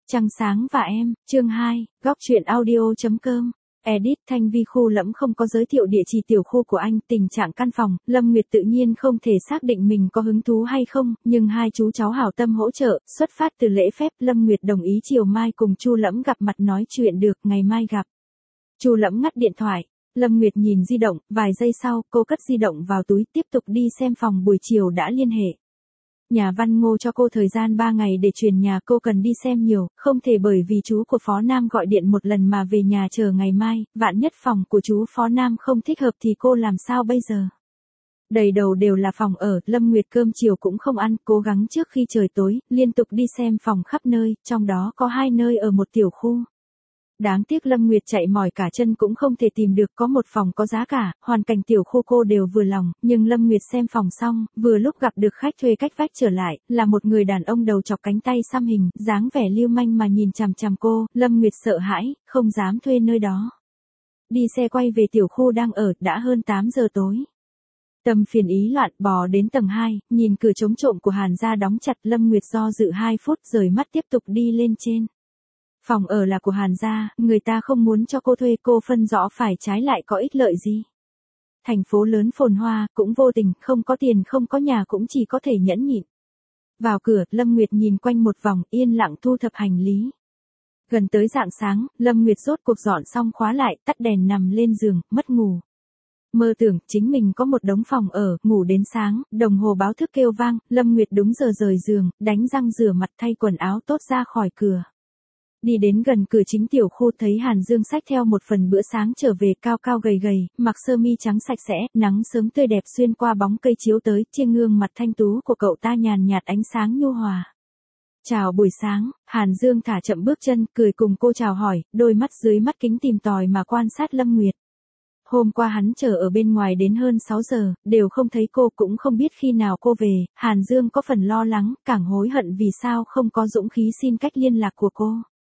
Trăng sáng và em, chương 2, góc truyện audio.com. Edit Thanh Vi Khu Lẫm không có giới thiệu địa chỉ tiểu khu của anh, tình trạng căn phòng, Lâm Nguyệt tự nhiên không thể xác định mình có hứng thú hay không, nhưng hai chú cháu hảo tâm hỗ trợ, xuất phát từ lễ phép, Lâm Nguyệt đồng ý chiều mai cùng Chu Lẫm gặp mặt nói chuyện được, ngày mai gặp. Chu Lẫm ngắt điện thoại, Lâm Nguyệt nhìn di động, vài giây sau, cô cất di động vào túi, tiếp tục đi xem phòng, buổi chiều đã liên hệ. Nhà Văn Ngô cho cô thời gian 3 ngày để chuyển nhà, cô cần đi xem nhiều, không thể bởi vì chú của Phó Nam gọi điện một lần mà về nhà chờ ngày mai, vạn nhất phòng của chú Phó Nam không thích hợp thì cô làm sao bây giờ? Đầy đầu đều là phòng ở, Lâm Nguyệt cơm chiều cũng không ăn, cố gắng trước khi trời tối, liên tục đi xem phòng khắp nơi, trong đó có 2 nơi ở một tiểu khu. Đáng tiếc Lâm Nguyệt chạy mỏi cả chân cũng không thể tìm được có một phòng có giá cả, hoàn cảnh tiểu khu cô đều vừa lòng, nhưng Lâm Nguyệt xem phòng xong, vừa lúc gặp được khách thuê cách vách trở lại, là một người đàn ông đầu chọc cánh tay xăm hình, dáng vẻ lưu manh mà nhìn chằm chằm cô, Lâm Nguyệt sợ hãi, không dám thuê nơi đó. Đi xe quay về tiểu khu đang ở, đã hơn 8 giờ tối. Tâm phiền ý loạn bò đến tầng 2, nhìn cửa chống trộm của Hàn gia đóng chặt, Lâm Nguyệt do dự 2 phút rời mắt tiếp tục đi lên trên. Phòng ở là của Hàn gia, người ta không muốn cho cô thuê, cô phân rõ phải trái lại có ích lợi gì. Thành phố lớn phồn hoa, cũng vô tình, không có tiền không có nhà cũng chỉ có thể nhẫn nhịn. Vào cửa, Lâm Nguyệt nhìn quanh một vòng, yên lặng thu thập hành lý. Gần tới rạng sáng, Lâm Nguyệt rốt cuộc dọn xong khóa lại, tắt đèn nằm lên giường, mất ngủ. Mơ tưởng, chính mình có một đống phòng ở, ngủ đến sáng, đồng hồ báo thức kêu vang, Lâm Nguyệt đúng giờ rời giường, đánh răng rửa mặt thay quần áo tốt ra khỏi cửa. Đi đến gần cửa chính tiểu khu thấy Hàn Dương xách theo một phần bữa sáng trở về, cao cao gầy gầy, mặc sơ mi trắng sạch sẽ, nắng sớm tươi đẹp xuyên qua bóng cây chiếu tới, trên gương mặt thanh tú của cậu ta nhàn nhạt ánh sáng nhu hòa. Chào buổi sáng, Hàn Dương thả chậm bước chân, cười cùng cô chào hỏi, đôi mắt dưới mắt kính tìm tòi mà quan sát Lâm Nguyệt. Hôm qua hắn chờ ở bên ngoài đến hơn 6 giờ, đều không thấy cô, cũng không biết khi nào cô về, Hàn Dương có phần lo lắng, càng hối hận vì sao không có dũng khí xin cách liên lạc của cô.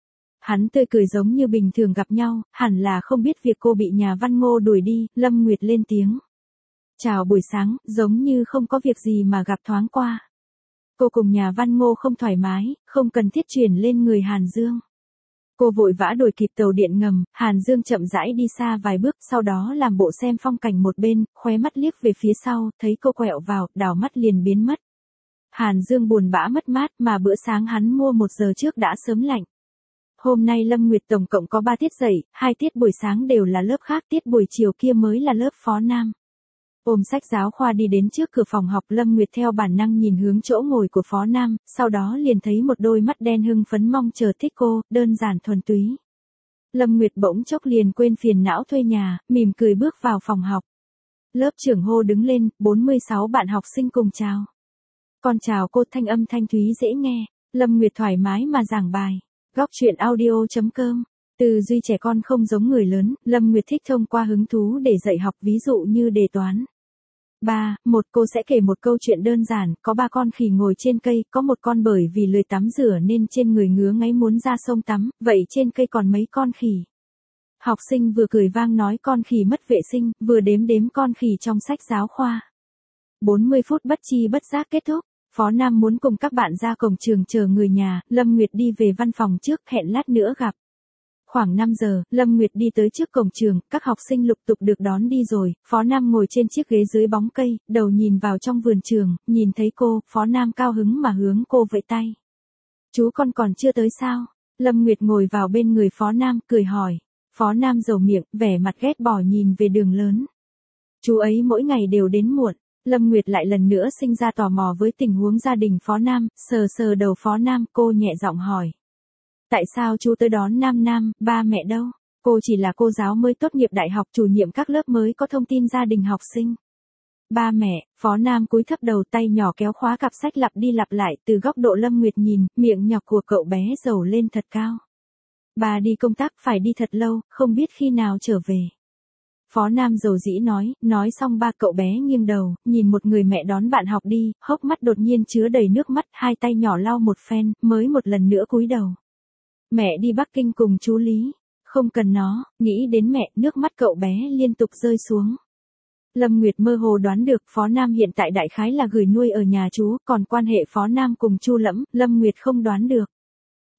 Hắn tươi cười giống như bình thường gặp nhau, hẳn là không biết việc cô bị nhà Văn Ngô đuổi đi, Lâm Nguyệt lên tiếng. Chào buổi sáng, giống như không có việc gì mà gặp thoáng qua. Cô cùng nhà Văn Ngô không thoải mái, không cần thiết chuyển lên người Hàn Dương. Cô vội vã đuổi kịp tàu điện ngầm, Hàn Dương chậm rãi đi xa vài bước, sau đó làm bộ xem phong cảnh một bên, khóe mắt liếc về phía sau, thấy cô quẹo vào, đảo mắt liền biến mất. Hàn Dương buồn bã mất mát, mà bữa sáng hắn mua 1 giờ trước đã sớm lạnh. Hôm nay Lâm Nguyệt tổng cộng có 3 tiết dạy, 2 tiết buổi sáng đều là lớp khác, tiết buổi chiều kia mới là lớp Phó Nam. Ôm sách giáo khoa đi đến trước cửa phòng học, Lâm Nguyệt theo bản năng nhìn hướng chỗ ngồi của Phó Nam, sau đó liền thấy một đôi mắt đen hưng phấn mong chờ thích cô, đơn giản thuần túy. Lâm Nguyệt bỗng chốc liền quên phiền não thuê nhà, mỉm cười bước vào phòng học. Lớp trưởng hô đứng lên, 46 bạn học sinh cùng chào. Con chào cô, thanh âm thanh thúy dễ nghe, Lâm Nguyệt thoải mái mà giảng bài. Góc truyện audio.com. Tư duy trẻ con không giống người lớn, Lâm Nguyệt thích thông qua hứng thú để dạy học, ví dụ như đề toán. 1. Cô sẽ kể một câu chuyện đơn giản, có 3 con khỉ ngồi trên cây, có một con bởi vì lười tắm rửa nên trên người ngứa ngáy muốn ra sông tắm, vậy trên cây còn mấy con khỉ? Học sinh vừa cười vang nói con khỉ mất vệ sinh, vừa đếm đếm con khỉ trong sách giáo khoa. 40 phút bất chi bất giác kết thúc. Phó Nam muốn cùng các bạn ra cổng trường chờ người nhà, Lâm Nguyệt đi về văn phòng trước, hẹn lát nữa gặp. Khoảng 5 giờ, Lâm Nguyệt đi tới trước cổng trường, các học sinh lục tục được đón đi rồi, Phó Nam ngồi trên chiếc ghế dưới bóng cây, đầu nhìn vào trong vườn trường, nhìn thấy cô, Phó Nam cao hứng mà hướng cô vẫy tay. Chú con còn chưa tới sao? Lâm Nguyệt ngồi vào bên người Phó Nam, cười hỏi. Phó Nam rầu miệng, vẻ mặt ghét bỏ nhìn về đường lớn. Chú ấy mỗi ngày đều đến muộn. Lâm Nguyệt lại lần nữa sinh ra tò mò với tình huống gia đình Phó Nam, sờ sờ đầu Phó Nam, cô nhẹ giọng hỏi. Tại sao chú tới đón Nam, ba mẹ đâu? Cô chỉ là cô giáo mới tốt nghiệp đại học, chủ nhiệm các lớp mới có thông tin gia đình học sinh. Ba mẹ, Phó Nam cúi thấp đầu, tay nhỏ kéo khóa cặp sách lặp đi lặp lại, từ góc độ Lâm Nguyệt nhìn, miệng nhọc của cậu bé dầu lên thật cao. Bà đi công tác phải đi thật lâu, không biết khi nào trở về. Phó Nam dầu dĩ nói xong ba cậu bé nghiêng đầu, nhìn một người mẹ đón bạn học đi, hốc mắt đột nhiên chứa đầy nước mắt, hai tay nhỏ lau một phen, mới một lần nữa cúi đầu. Mẹ đi Bắc Kinh cùng chú Lý, không cần nó, nghĩ đến mẹ, nước mắt cậu bé liên tục rơi xuống. Lâm Nguyệt mơ hồ đoán được Phó Nam hiện tại đại khái là gửi nuôi ở nhà chú, còn quan hệ Phó Nam cùng Chu Lẫm, Lâm Nguyệt không đoán được.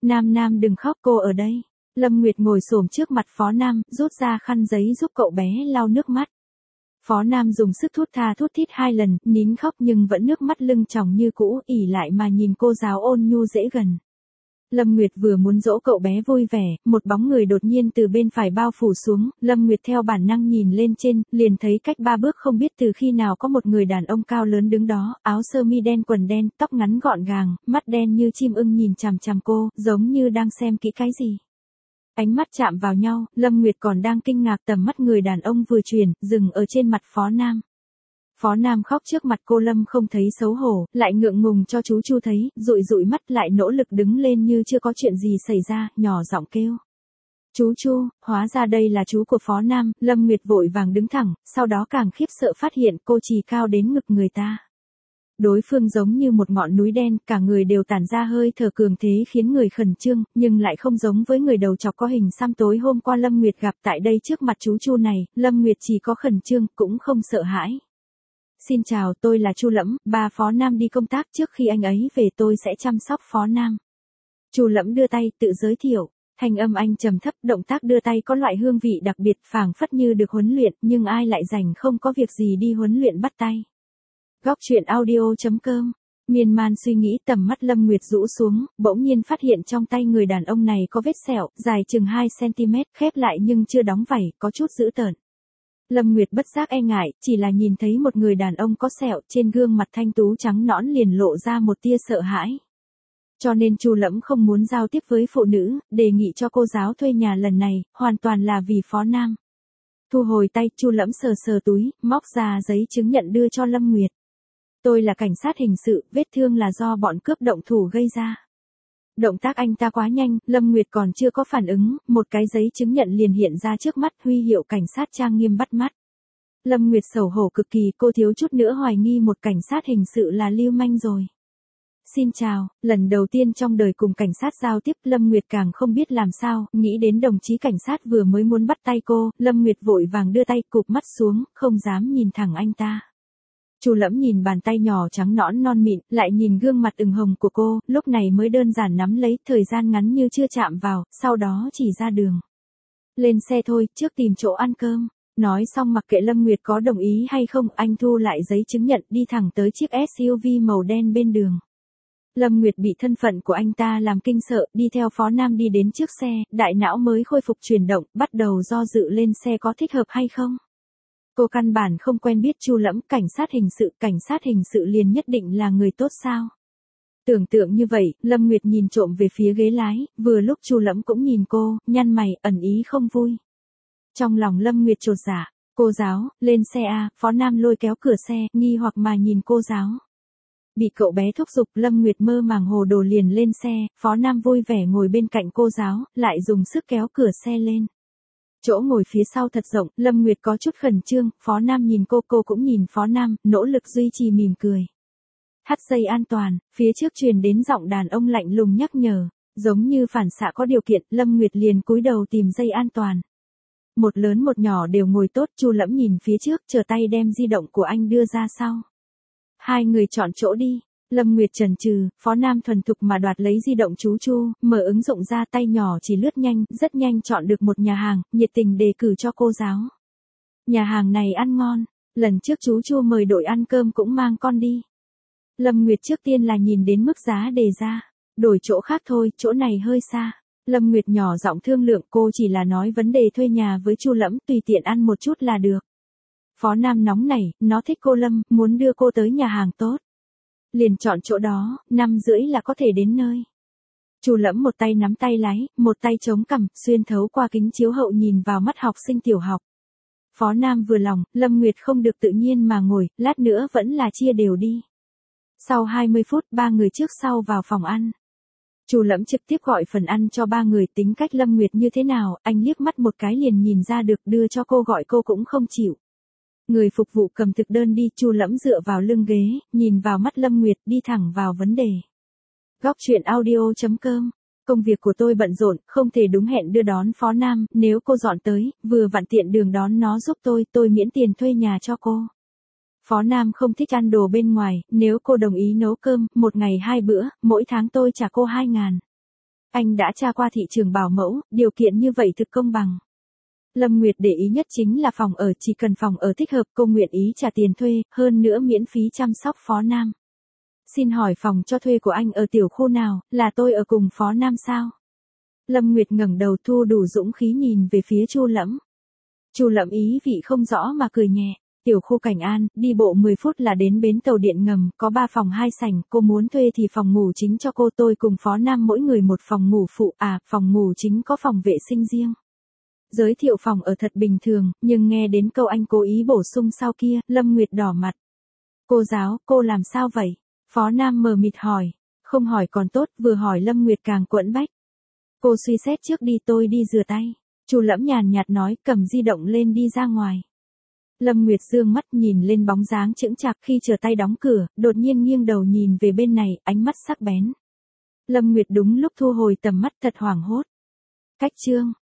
Nam Nam đừng khóc, cô ở đây. Lâm Nguyệt ngồi xổm trước mặt Phó Nam, rút ra khăn giấy giúp cậu bé lau nước mắt. Phó Nam dùng sức thút tha thút thít 2 lần, nín khóc nhưng vẫn nước mắt lưng tròng như cũ, ỉ lại mà nhìn cô giáo ôn nhu dễ gần. Lâm Nguyệt vừa muốn dỗ cậu bé vui vẻ, một bóng người đột nhiên từ bên phải bao phủ xuống, Lâm Nguyệt theo bản năng nhìn lên trên, liền thấy cách 3 bước không biết từ khi nào có một người đàn ông cao lớn đứng đó, áo sơ mi đen quần đen, tóc ngắn gọn gàng, mắt đen như chim ưng nhìn chằm chằm cô, giống như đang xem kỹ cái gì. Ánh mắt chạm vào nhau, Lâm Nguyệt còn đang kinh ngạc, tầm mắt người đàn ông vừa chuyển, dừng ở trên mặt Phó Nam. Phó Nam khóc trước mặt cô, Lâm không thấy xấu hổ, lại ngượng ngùng cho chú Chu thấy, dụi dụi mắt lại nỗ lực đứng lên như chưa có chuyện gì xảy ra, nhỏ giọng kêu. Chú Chu, hóa ra đây là chú của Phó Nam. Lâm Nguyệt vội vàng đứng thẳng, sau đó càng khiếp sợ phát hiện cô chỉ cao đến ngực người ta. Đối phương giống như một ngọn núi đen, cả người đều tản ra hơi thở cường thế khiến người khẩn trương, nhưng lại không giống với người đầu chọc có hình xăm tối hôm qua Lâm Nguyệt gặp tại đây trước mặt chú Chu này, Lâm Nguyệt chỉ có khẩn trương, cũng không sợ hãi. Xin chào, tôi là Chu Lẫm, ba Phó Nam đi công tác, trước khi anh ấy về tôi sẽ chăm sóc Phó Nam. Chu Lẫm đưa tay, tự giới thiệu. Thanh âm anh trầm thấp, động tác đưa tay có loại hương vị đặc biệt, phảng phất như được huấn luyện, nhưng ai lại rảnh không có việc gì đi huấn luyện bắt tay. Góc truyện audio.com. Miên man suy nghĩ, tầm mắt Lâm Nguyệt rũ xuống, bỗng nhiên phát hiện trong tay người đàn ông này có vết sẹo, dài chừng 2 cm, khép lại nhưng chưa đóng vảy, có chút dữ tợn. Lâm Nguyệt bất giác e ngại, chỉ là nhìn thấy một người đàn ông có sẹo, trên gương mặt thanh tú trắng nõn liền lộ ra một tia sợ hãi. Cho nên Chu Lẫm không muốn giao tiếp với phụ nữ, đề nghị cho cô giáo thuê nhà lần này, hoàn toàn là vì Phó Nam. Thu hồi tay, Chu Lẫm sờ sờ túi, móc ra giấy chứng nhận đưa cho Lâm Nguyệt. Tôi là cảnh sát hình sự, vết thương là do bọn cướp động thủ gây ra. Động tác anh ta quá nhanh, Lâm Nguyệt còn chưa có phản ứng, một cái giấy chứng nhận liền hiện ra trước mắt, huy hiệu cảnh sát trang nghiêm bắt mắt. Lâm Nguyệt xấu hổ cực kỳ, cô thiếu chút nữa hoài nghi một cảnh sát hình sự là lưu manh rồi. Xin chào, lần đầu tiên trong đời cùng cảnh sát giao tiếp, Lâm Nguyệt càng không biết làm sao, nghĩ đến đồng chí cảnh sát vừa mới muốn bắt tay cô, Lâm Nguyệt vội vàng đưa tay cụp mắt xuống, không dám nhìn thẳng anh ta. Chu Lẫm nhìn bàn tay nhỏ trắng nõn non mịn, lại nhìn gương mặt ửng hồng của cô, lúc này mới đơn giản nắm lấy, thời gian ngắn như chưa chạm vào, sau đó chỉ ra đường. Lên xe thôi, trước tìm chỗ ăn cơm. Nói xong mặc kệ Lâm Nguyệt có đồng ý hay không, anh thu lại giấy chứng nhận, đi thẳng tới chiếc SUV màu đen bên đường. Lâm Nguyệt bị thân phận của anh ta làm kinh sợ, đi theo Phó Nam đi đến trước xe, đại não mới khôi phục chuyển động, bắt đầu do dự lên xe có thích hợp hay không. Cô căn bản không quen biết Chu Lẫm, cảnh sát hình sự liền nhất định là người tốt sao? Tưởng tượng như vậy, Lâm Nguyệt nhìn trộm về phía ghế lái, vừa lúc Chu Lẫm cũng nhìn cô, nhăn mày, ẩn ý không vui. Trong lòng Lâm Nguyệt chột dạ, cô giáo, lên xe a. Phó Nam lôi kéo cửa xe, nghi hoặc mà nhìn cô giáo. Bị cậu bé thúc giục, Lâm Nguyệt mơ màng hồ đồ liền lên xe, Phó Nam vui vẻ ngồi bên cạnh cô giáo, lại dùng sức kéo cửa xe lên. Chỗ ngồi phía sau thật rộng, Lâm Nguyệt có chút khẩn trương, Phó Nam nhìn cô cũng nhìn Phó Nam, nỗ lực duy trì mỉm cười. Thắt dây an toàn, phía trước truyền đến giọng đàn ông lạnh lùng nhắc nhở, giống như phản xạ có điều kiện, Lâm Nguyệt liền cúi đầu tìm dây an toàn. Một lớn một nhỏ đều ngồi tốt, Chu Lẫm nhìn phía trước, chờ tay đem di động của anh đưa ra sau. Hai người chọn chỗ đi. Lâm Nguyệt chần chừ, Phó Nam thuần thục mà đoạt lấy di động chú Chu, mở ứng dụng ra, tay nhỏ chỉ lướt nhanh, rất nhanh chọn được một nhà hàng, nhiệt tình đề cử cho cô giáo. Nhà hàng này ăn ngon, lần trước chú Chu mời đội ăn cơm cũng mang con đi. Lâm Nguyệt trước tiên là nhìn đến mức giá đề ra, đổi chỗ khác thôi, chỗ này hơi xa. Lâm Nguyệt nhỏ giọng thương lượng, cô chỉ là nói vấn đề thuê nhà với Chu Lẫm, tùy tiện ăn một chút là được. Phó Nam nóng nảy, nó thích cô Lâm, muốn đưa cô tới nhà hàng tốt. Liền chọn chỗ đó, 5:30 là có thể đến nơi. Chu Lẫm một tay nắm tay lái, một tay chống cằm, xuyên thấu qua kính chiếu hậu nhìn vào mắt học sinh tiểu học. Phó Nam vừa lòng, Lâm Nguyệt không được tự nhiên mà ngồi, lát nữa vẫn là chia đều đi. Sau 20 phút, ba người trước sau vào phòng ăn. Chu Lẫm trực tiếp gọi phần ăn cho ba người, tính cách Lâm Nguyệt như thế nào, anh liếc mắt một cái liền nhìn ra được, đưa cho cô gọi cô cũng không chịu. Người phục vụ cầm thực đơn đi, Chu Lẫm dựa vào lưng ghế, nhìn vào mắt Lâm Nguyệt, đi thẳng vào vấn đề. Góc truyện audio.com. Công việc của tôi bận rộn, không thể đúng hẹn đưa đón Phó Nam, nếu cô dọn tới, vừa vặn tiện đường đón nó giúp tôi miễn tiền thuê nhà cho cô. Phó Nam không thích ăn đồ bên ngoài, nếu cô đồng ý nấu cơm, một ngày 2 bữa, mỗi tháng tôi trả cô 2.000. Anh đã tra qua thị trường bảo mẫu, điều kiện như vậy thực công bằng. Lâm Nguyệt để ý nhất chính là phòng ở, chỉ cần phòng ở thích hợp cô nguyện ý trả tiền thuê, hơn nữa miễn phí chăm sóc Phó Nam. Xin hỏi phòng cho thuê của anh ở tiểu khu nào, là tôi ở cùng Phó Nam sao? Lâm Nguyệt ngẩng đầu thu đủ dũng khí nhìn về phía Chu Lẫm. Chu Lẫm ý vị không rõ mà cười nhẹ. Tiểu khu Cảnh An, đi bộ 10 phút là đến bến tàu điện ngầm, có 3 phòng 2 sảnh, cô muốn thuê thì phòng ngủ chính cho cô, tôi cùng Phó Nam mỗi người một phòng ngủ phụ, phòng ngủ chính có phòng vệ sinh riêng. Giới thiệu phòng ở thật bình thường, nhưng nghe đến câu anh cố ý bổ sung sau kia, Lâm Nguyệt đỏ mặt. Cô giáo, cô làm sao vậy? Phó Nam mờ mịt hỏi. Không hỏi còn tốt, vừa hỏi Lâm Nguyệt càng quẫn bách. Cô suy xét trước đi, tôi đi rửa tay. Chu Lẫm nhàn nhạt nói, cầm di động lên đi ra ngoài. Lâm Nguyệt dương mắt nhìn lên bóng dáng chững chạc, khi trở tay đóng cửa, đột nhiên nghiêng đầu nhìn về bên này, ánh mắt sắc bén. Lâm Nguyệt đúng lúc thu hồi tầm mắt, thật hoảng hốt. Cách chương